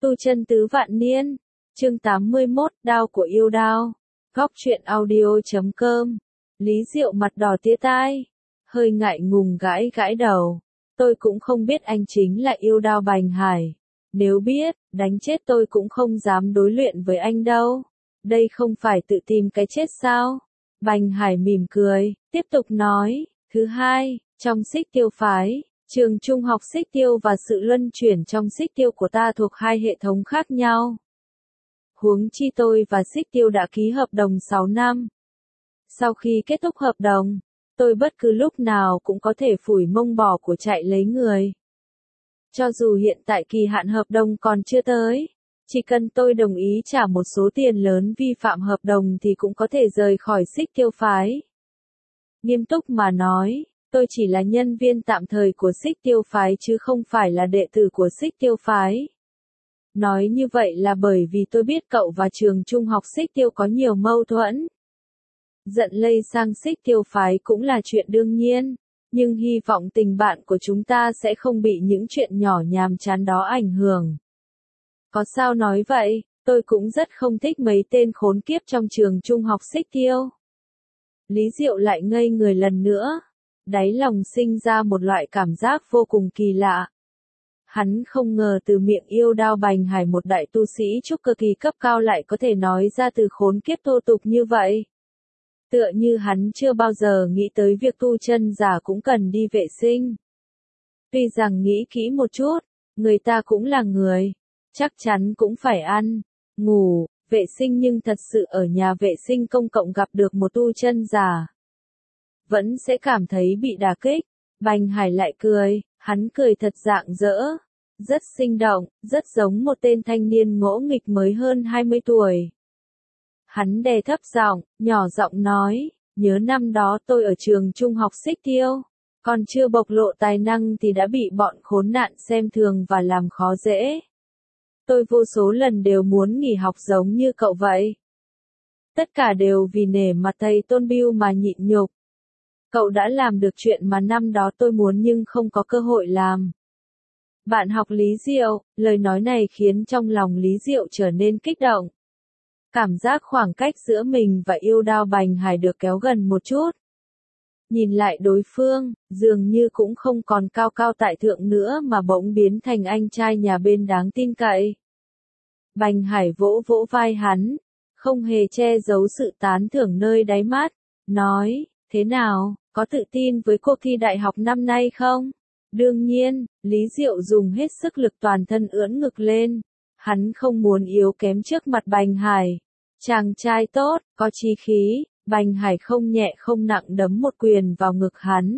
Tu chân tứ vạn niên, chương 81, đao của yêu đao. Góc truyện audio.com. Lý Diệu mặt đỏ tía tai, hơi ngại ngùng gãi gãi đầu. Tôi cũng không biết anh chính là yêu đao Bành Hải. Nếu biết, đánh chết tôi cũng không dám đối luyện với anh đâu. Đây không phải tự tìm cái chết sao? Bành Hải mỉm cười, tiếp tục nói. Thứ hai, trong Xích Tiêu phái, trường trung học Xích Tiêu và sự luân chuyển trong Xích Tiêu của ta thuộc hai hệ thống khác nhau. Huống chi tôi và Xích Tiêu đã ký hợp đồng 6 năm. Sau khi kết thúc hợp đồng, tôi bất cứ lúc nào cũng có thể phủi mông bỏ của chạy lấy người. Cho dù hiện tại kỳ hạn hợp đồng còn chưa tới, chỉ cần tôi đồng ý trả một số tiền lớn vi phạm hợp đồng thì cũng có thể rời khỏi Xích Tiêu phái. Nghiêm túc mà nói, tôi chỉ là nhân viên tạm thời của Xích Tiêu phái chứ không phải là đệ tử của Xích Tiêu phái. Nói như vậy là bởi vì tôi biết cậu và trường trung học Xích Tiêu có nhiều mâu thuẫn. Giận lây sang Xích Tiêu phái cũng là chuyện đương nhiên, nhưng hy vọng tình bạn của chúng ta sẽ không bị những chuyện nhỏ nhàm chán đó ảnh hưởng. Có sao nói vậy, tôi cũng rất không thích mấy tên khốn kiếp trong trường trung học Xích Tiêu. Lý Diệu lại ngây người lần nữa, đáy lòng sinh ra một loại cảm giác vô cùng kỳ lạ. Hắn không ngờ từ miệng yêu đao Bành Hải một đại tu sĩ trúc cơ kỳ cấp cao lại có thể nói ra từ khốn kiếp thô tục như vậy. Tựa như hắn chưa bao giờ nghĩ tới việc tu chân giả cũng cần đi vệ sinh. Tuy rằng nghĩ kỹ một chút, người ta cũng là người, chắc chắn cũng phải ăn, ngủ, vệ sinh nhưng thật sự ở nhà vệ sinh công cộng gặp được một tu chân giả, vẫn sẽ cảm thấy bị đả kích. Bành Hải lại cười, hắn cười thật rạng rỡ, rất sinh động, rất giống một tên thanh niên ngỗ nghịch mới hơn 20 tuổi. Hắn đè thấp giọng, nhỏ giọng nói, nhớ năm đó tôi ở trường trung học Xích Tiêu, còn chưa bộc lộ tài năng thì đã bị bọn khốn nạn xem thường và làm khó dễ. Tôi vô số lần đều muốn nghỉ học giống như cậu vậy. Tất cả đều vì nể mặt thầy Tôn Bưu mà nhịn nhục. Cậu đã làm được chuyện mà năm đó tôi muốn nhưng không có cơ hội làm. Bạn học Lý Diệu, lời nói này khiến trong lòng Lý Diệu trở nên kích động. Cảm giác khoảng cách giữa mình và yêu đao Bành Hải được kéo gần một chút. Nhìn lại đối phương, dường như cũng không còn cao cao tại thượng nữa mà bỗng biến thành anh trai nhà bên đáng tin cậy. Bành Hải vỗ vỗ vai hắn, không hề che giấu sự tán thưởng nơi đáy mắt, nói, thế nào, có tự tin với cuộc thi đại học năm nay không? Đương nhiên, Lý Diệu dùng hết sức lực toàn thân ưỡn ngực lên. Hắn không muốn yếu kém trước mặt Bành Hải. Chàng trai tốt, có chí khí, Bành Hải không nhẹ không nặng đấm một quyền vào ngực hắn.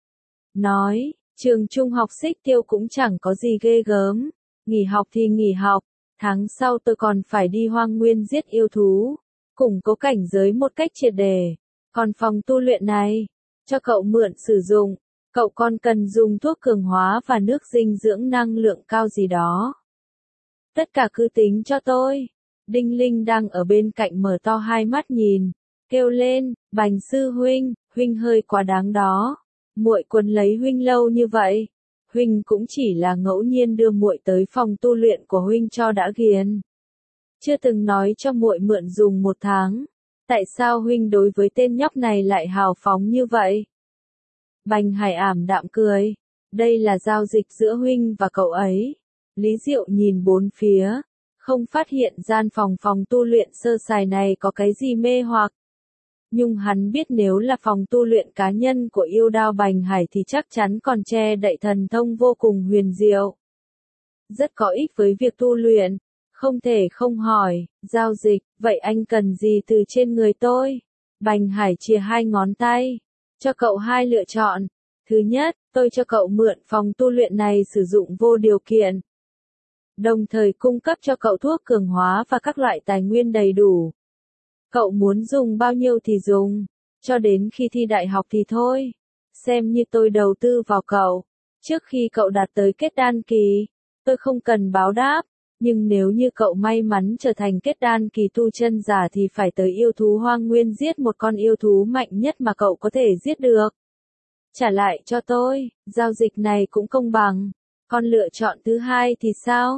Nói, trường trung học Xích Tiêu cũng chẳng có gì ghê gớm. Nghỉ học thì nghỉ học, tháng sau tôi còn phải đi hoang nguyên giết yêu thú, củng cố cảnh giới một cách triệt để. Còn phòng tu luyện này, cho cậu mượn sử dụng, cậu còn cần dùng thuốc cường hóa và nước dinh dưỡng năng lượng cao gì đó. Tất cả cứ tính cho tôi. Đinh Linh đang ở bên cạnh mở to hai mắt nhìn, kêu lên, Bành sư huynh, huynh hơi quá đáng đó. Muội quấn lấy huynh lâu như vậy, huynh cũng chỉ là ngẫu nhiên đưa muội tới phòng tu luyện của huynh cho đã ghiền. Chưa từng nói cho muội mượn dùng một tháng, tại sao huynh đối với tên nhóc này lại hào phóng như vậy? Bành Hải ảm đạm cười, đây là giao dịch giữa huynh và cậu ấy. Lý Diệu nhìn bốn phía, không phát hiện gian phòng tu luyện sơ sài này có cái gì mê hoặc. Nhưng hắn biết nếu là phòng tu luyện cá nhân của yêu đao Bành Hải thì chắc chắn còn che đậy thần thông vô cùng huyền diệu. Rất có ích với việc tu luyện, không thể không hỏi, giao dịch, vậy anh cần gì từ trên người tôi? Bành Hải chìa hai ngón tay, cho cậu hai lựa chọn. Thứ nhất, tôi cho cậu mượn phòng tu luyện này sử dụng vô điều kiện. Đồng thời cung cấp cho cậu thuốc cường hóa và các loại tài nguyên đầy đủ. Cậu muốn dùng bao nhiêu thì dùng, cho đến khi thi đại học thì thôi. Xem như tôi đầu tư vào cậu. Trước khi cậu đạt tới kết đan kỳ, tôi không cần báo đáp, nhưng nếu như cậu may mắn trở thành kết đan kỳ tu chân giả thì phải tới yêu thú hoang nguyên giết một con yêu thú mạnh nhất mà cậu có thể giết được. Trả lại cho tôi, giao dịch này cũng công bằng. Còn lựa chọn thứ hai thì sao?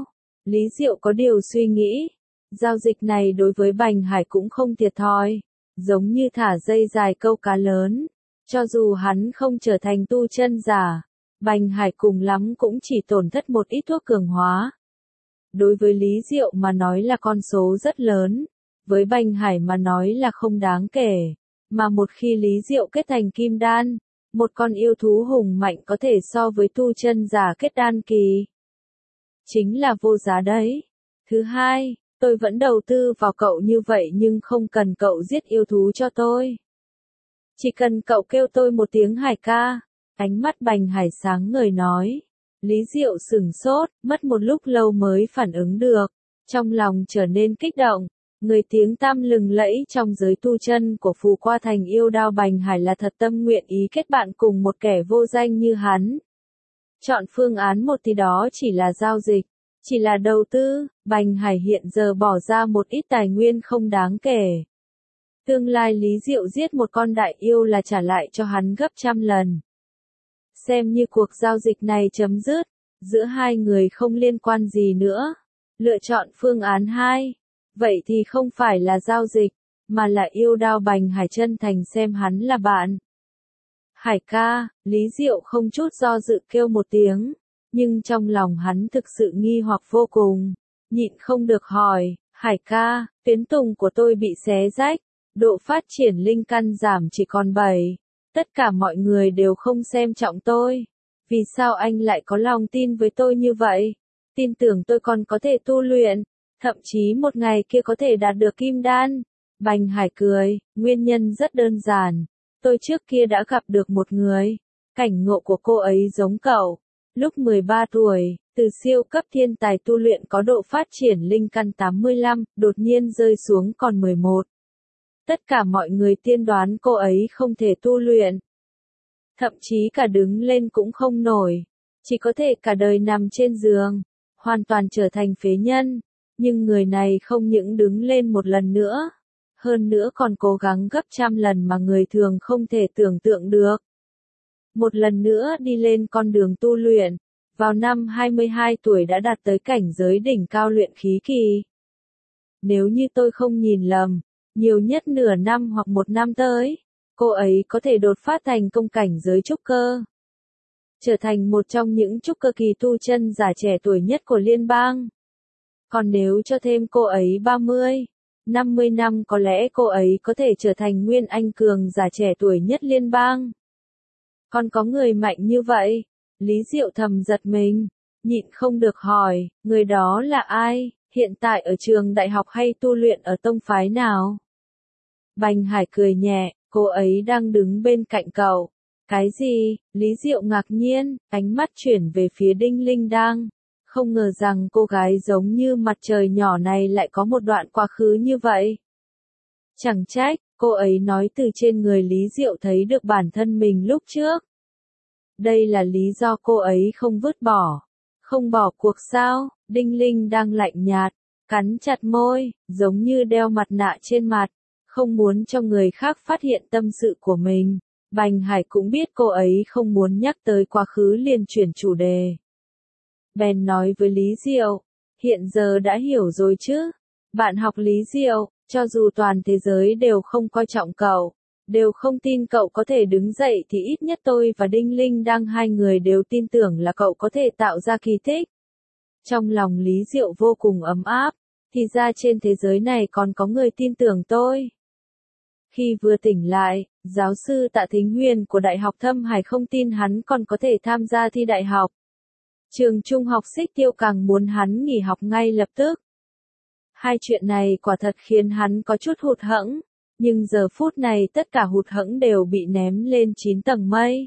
Lý Diệu có điều suy nghĩ. Giao dịch này đối với Bành Hải cũng không thiệt thòi. Giống như thả dây dài câu cá lớn. Cho dù hắn không trở thành tu chân giả, Bành Hải cùng lắm cũng chỉ tổn thất một ít thuốc cường hóa. Đối với Lý Diệu mà nói là con số rất lớn. Với Bành Hải mà nói là không đáng kể. Mà một khi Lý Diệu kết thành kim đan, một con yêu thú hùng mạnh có thể so với tu chân giả kết đan kỳ. Chính là vô giá đấy. Thứ hai, tôi vẫn đầu tư vào cậu như vậy nhưng không cần cậu giết yêu thú cho tôi. Chỉ cần cậu kêu tôi một tiếng Hải ca. Ánh mắt Bành Hải sáng ngời nói. Lý Diệu sửng sốt, mất một lúc lâu mới phản ứng được. Trong lòng trở nên kích động. Người tiếng tăm lừng lẫy trong giới tu chân của Phù Qua Thành yêu đao Bành Hải là thật tâm nguyện ý kết bạn cùng một kẻ vô danh như hắn. Chọn phương án một thì đó chỉ là giao dịch, chỉ là đầu tư, Bành Hải hiện giờ bỏ ra một ít tài nguyên không đáng kể. Tương lai Lý Diệu giết một con đại yêu là trả lại cho hắn gấp trăm lần. Xem như cuộc giao dịch này chấm dứt, giữa hai người không liên quan gì nữa. Lựa chọn phương án 2. Vậy thì không phải là giao dịch, mà là yêu đao Bành Hải chân thành xem hắn là bạn. Hải ca, Lý Diệu không chút do dự kêu một tiếng, nhưng trong lòng hắn thực sự nghi hoặc vô cùng, nhịn không được hỏi, Hải ca, tuyến tùng của tôi bị xé rách, độ phát triển linh căn giảm chỉ còn 7, tất cả mọi người đều không xem trọng tôi, vì sao anh lại có lòng tin với tôi như vậy, tin tưởng tôi còn có thể tu luyện, thậm chí một ngày kia có thể đạt được kim đan. Bành Hải cười, nguyên nhân rất đơn giản. Tôi trước kia đã gặp được một người. Cảnh ngộ của cô ấy giống cậu. Lúc 13 tuổi, từ siêu cấp thiên tài tu luyện có độ phát triển linh căn 85, đột nhiên rơi xuống còn 11. Tất cả mọi người tiên đoán cô ấy không thể tu luyện. Thậm chí cả đứng lên cũng không nổi. Chỉ có thể cả đời nằm trên giường. Hoàn toàn trở thành phế nhân. Nhưng người này không những đứng lên một lần nữa. Hơn nữa còn cố gắng gấp trăm lần mà người thường không thể tưởng tượng được. Một lần nữa đi lên con đường tu luyện, vào năm 22 tuổi đã đạt tới cảnh giới đỉnh cao luyện khí kỳ. Nếu như tôi không nhìn lầm, nhiều nhất nửa năm hoặc một năm tới, cô ấy có thể đột phá thành công cảnh giới trúc cơ. Trở thành một trong những trúc cơ kỳ tu chân giả trẻ tuổi nhất của liên bang. Còn nếu cho thêm cô ấy 30, 50 năm có lẽ cô ấy có thể trở thành nguyên anh cường giả trẻ tuổi nhất liên bang. Còn có người mạnh như vậy? Lý Diệu thầm giật mình, nhịn không được hỏi, người đó là ai, hiện tại ở trường đại học hay tu luyện ở tông phái nào? Bành Hải cười nhẹ, cô ấy đang đứng bên cạnh cậu. Cái gì? Lý Diệu ngạc nhiên, ánh mắt chuyển về phía Đinh Linh Đang. Không ngờ rằng cô gái giống như mặt trời nhỏ này lại có một đoạn quá khứ như vậy. Chẳng trách, cô ấy nói từ trên người Lý Diệu thấy được bản thân mình lúc trước. Đây là lý do cô ấy không vứt bỏ. Không bỏ cuộc sao? Đinh Linh đang lạnh nhạt, cắn chặt môi, giống như đeo mặt nạ trên mặt, không muốn cho người khác phát hiện tâm sự của mình. Bành Hải cũng biết cô ấy không muốn nhắc tới quá khứ liền chuyển chủ đề. Bèn nói với Lý Diệu, hiện giờ đã hiểu rồi chứ? Bạn học Lý Diệu, cho dù toàn thế giới đều không coi trọng cậu, đều không tin cậu có thể đứng dậy thì ít nhất tôi và Đinh Linh đang hai người đều tin tưởng là cậu có thể tạo ra kỳ tích. Trong lòng Lý Diệu vô cùng ấm áp, thì ra trên thế giới này còn có người tin tưởng tôi. Khi vừa tỉnh lại, giáo sư Tạ Thính Huyền của Đại học Thâm Hải không tin hắn còn có thể tham gia thi đại học. Trường trung học Xích Tiêu càng muốn hắn nghỉ học ngay lập tức. Hai chuyện này quả thật khiến hắn có chút hụt hẫng, nhưng giờ phút này tất cả hụt hẫng đều bị ném lên 9 tầng mây.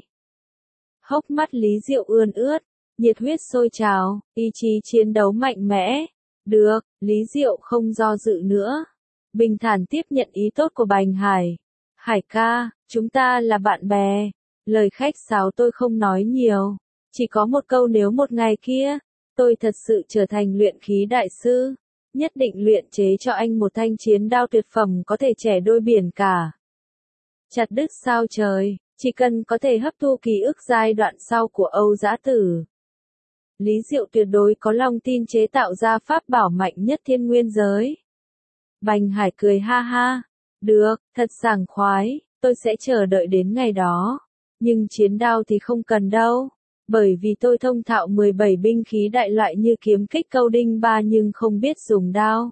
Hốc mắt Lý Diệu ươn ướt, nhiệt huyết sôi trào, ý chí chiến đấu mạnh mẽ. Được, Lý Diệu không do dự nữa. Bình thản tiếp nhận ý tốt của Bành Hải. Hải ca, chúng ta là bạn bè. Lời khách sáo tôi không nói nhiều. Chỉ có một câu nếu một ngày kia, tôi thật sự trở thành luyện khí đại sư. Nhất định luyện chế cho anh một thanh chiến đao tuyệt phẩm có thể chẻ đôi biển cả. Chặt đứt sao trời, chỉ cần có thể hấp thu ký ức giai đoạn sau của Âu Dã Tử. Lý Diệu tuyệt đối có lòng tin chế tạo ra pháp bảo mạnh nhất thiên nguyên giới. Bành Hải cười ha ha. Được, thật sảng khoái, tôi sẽ chờ đợi đến ngày đó. Nhưng chiến đao thì không cần đâu. Bởi vì tôi thông thạo 17 binh khí đại loại như kiếm kích câu đinh ba nhưng không biết dùng đao.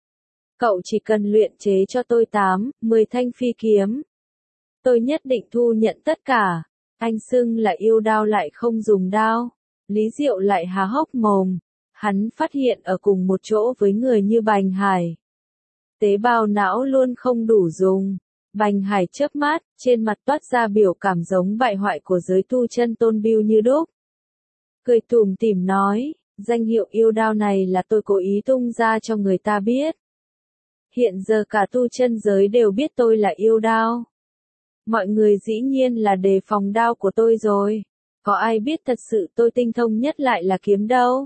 Cậu chỉ cần luyện chế cho tôi 8, 10 thanh phi kiếm. Tôi nhất định thu nhận tất cả. Anh xưng là yêu đao lại không dùng đao. Lý Diệu lại há hốc mồm. Hắn phát hiện ở cùng một chỗ với người như Bành Hải. Tế bào não luôn không đủ dùng. Bành Hải chớp mắt, trên mặt toát ra biểu cảm giống bại hoại của giới tu chân tôn bưu như đúc. Cười tủm tỉm nói, danh hiệu yêu đao này là tôi cố ý tung ra cho người ta biết. Hiện giờ cả tu chân giới đều biết tôi là yêu đao. Mọi người dĩ nhiên là đề phòng đao của tôi rồi. Có ai biết thật sự tôi tinh thông nhất lại là kiếm đâu.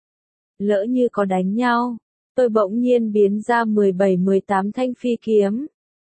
Lỡ như có đánh nhau, tôi bỗng nhiên biến ra 17-18 thanh phi kiếm.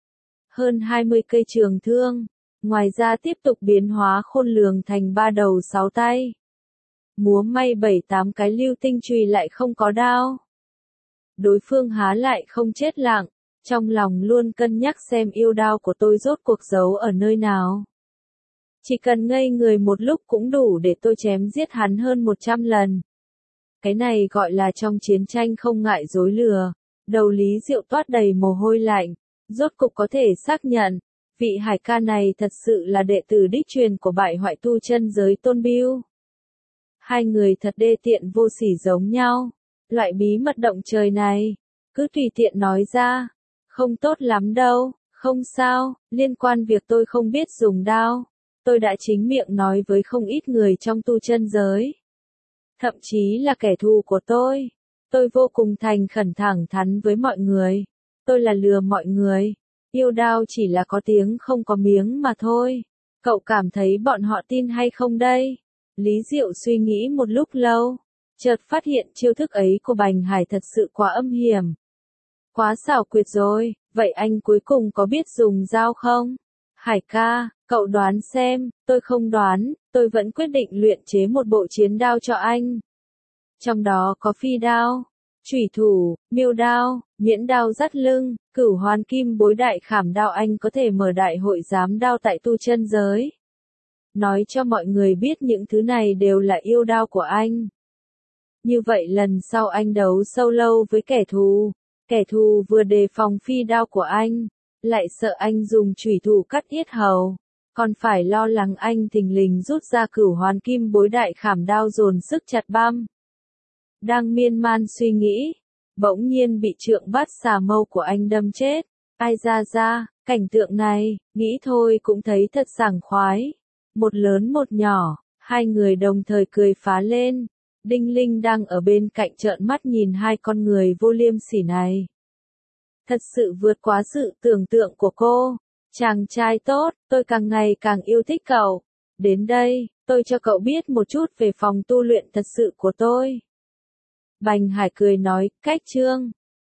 Hơn 20 cây trường thương, ngoài ra tiếp tục biến hóa khôn lường thành 3 đầu 6 tay. Múa may 7-8 cái lưu tinh chùy lại không có đao. Đối phương há lại không chết lặng, trong lòng luôn cân nhắc xem yêu đao của tôi rốt cuộc giấu ở nơi nào. Chỉ cần ngây người một lúc cũng đủ để tôi chém giết hắn hơn 100 lần. Cái này gọi là trong chiến tranh không ngại dối lừa. Đầu Lý Diệu toát đầy mồ hôi lạnh. Rốt cục có thể xác nhận, vị Hải ca này thật sự là đệ tử đích truyền của bại hoại tu chân giới tôn bưu. Hai người thật đê tiện vô sỉ giống nhau. Loại bí mật động trời này, cứ tùy tiện nói ra. Không tốt lắm đâu, không sao, liên quan việc tôi không biết dùng đao. Tôi đã chính miệng nói với không ít người trong tu chân giới. Thậm chí là kẻ thù của tôi. Tôi vô cùng thành khẩn thẳng thắn với mọi người. Tôi là lừa mọi người. Yêu đao chỉ là có tiếng không có miếng mà thôi. Cậu cảm thấy bọn họ tin hay không đây? Lý Diệu suy nghĩ một lúc lâu. Chợt phát hiện chiêu thức ấy của Bành Hải thật sự quá âm hiểm. Quá xảo quyệt rồi, vậy anh cuối cùng có biết dùng dao không? Hải ca, cậu đoán xem, tôi không đoán, tôi vẫn quyết định luyện chế một bộ chiến đao cho anh. Trong đó có phi đao, chủy thủ, miêu đao, nhuyễn đao dắt lưng, cửu hoán kim bối đại khảm đao anh có thể mở đại hội giám đao tại tu chân giới. Nói cho mọi người biết những thứ này đều là yêu đao của anh. Như vậy lần sau anh đấu solo với kẻ thù vừa đề phòng phi đao của anh, lại sợ anh dùng chủy thủ cắt yết hầu, còn phải lo lắng anh thình lình rút ra cửu hoán kim bối đại khảm đao dồn sức chặt băm. Đang miên man suy nghĩ, bỗng nhiên bị trượng bát xà mâu của anh đâm chết. Ai ra, cảnh tượng này, nghĩ thôi cũng thấy thật sảng khoái. Một lớn một nhỏ, hai người đồng thời cười phá lên. Đinh Linh đang ở bên cạnh trợn mắt nhìn hai con người vô liêm sỉ này. Thật sự vượt quá sự tưởng tượng của cô. Chàng trai tốt, tôi càng ngày càng yêu thích cậu. Đến đây, tôi cho cậu biết một chút về phòng tu luyện thật sự của tôi. Bành Hải cười nói, cách chương.